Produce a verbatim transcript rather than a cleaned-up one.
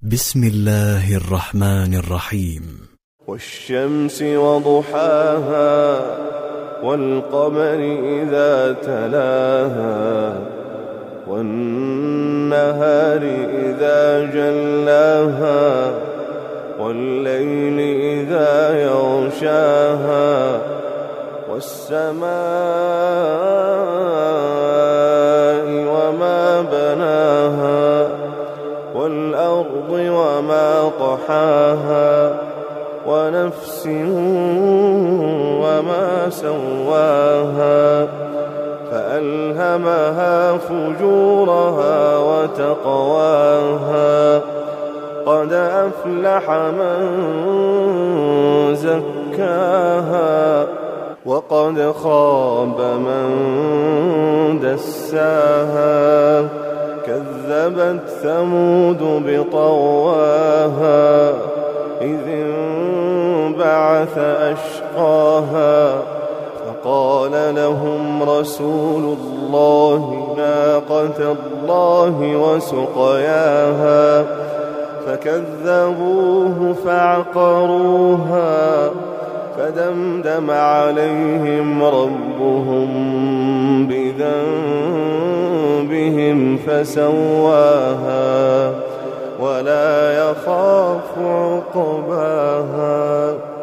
بسم الله الرحمن الرحيم. والشمس وضحاها والقمر إذا تلاها والنهار إذا جلاها والليل إذا يغشاها والسماء وما بناها والأرض وما طحاها ونفس وما سواها فألهمها فجورها وتقواها قد أفلح من زكاها وقد خاب من دساها كذبت ثمود بطغواها إذ انبعث أشقاها فقال لهم رسول الله ناقة الله وسقياها فكذبوه فعقروها فدمدم عليهم ربهم بذنبهم فسواها ولا يخاف عقباها.